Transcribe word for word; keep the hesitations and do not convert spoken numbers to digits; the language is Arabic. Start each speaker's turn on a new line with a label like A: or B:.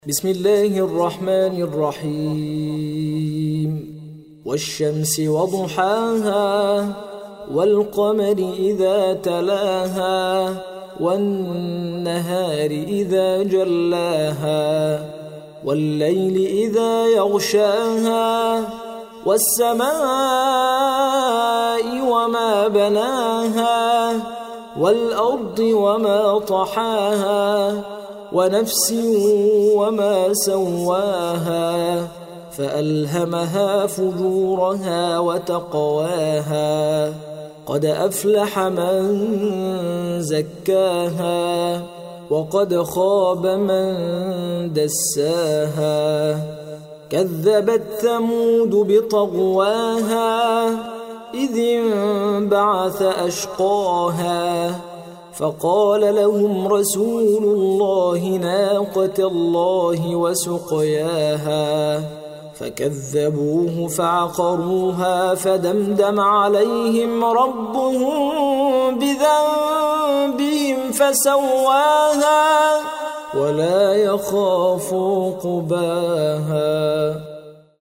A: بسم الله الرحمن الرحيم والشمس وضحاها والقمر إذا تلاها والنهار إذا جلاها والليل إذا يغشاها والسماء وما بناها والأرض وما طحاها ونفس وما سواها فألهمها فجورها وتقواها قد أفلح من زكاها وقد خاب من دساها كذبت ثمود بطغواها إذ انبعث أشقاها فقال لهم رسول الله ناقة الله وسقياها فكذبوه فعقروها فدمدم عليهم ربهم بذنبهم فسواها ولا يخاف عقباها.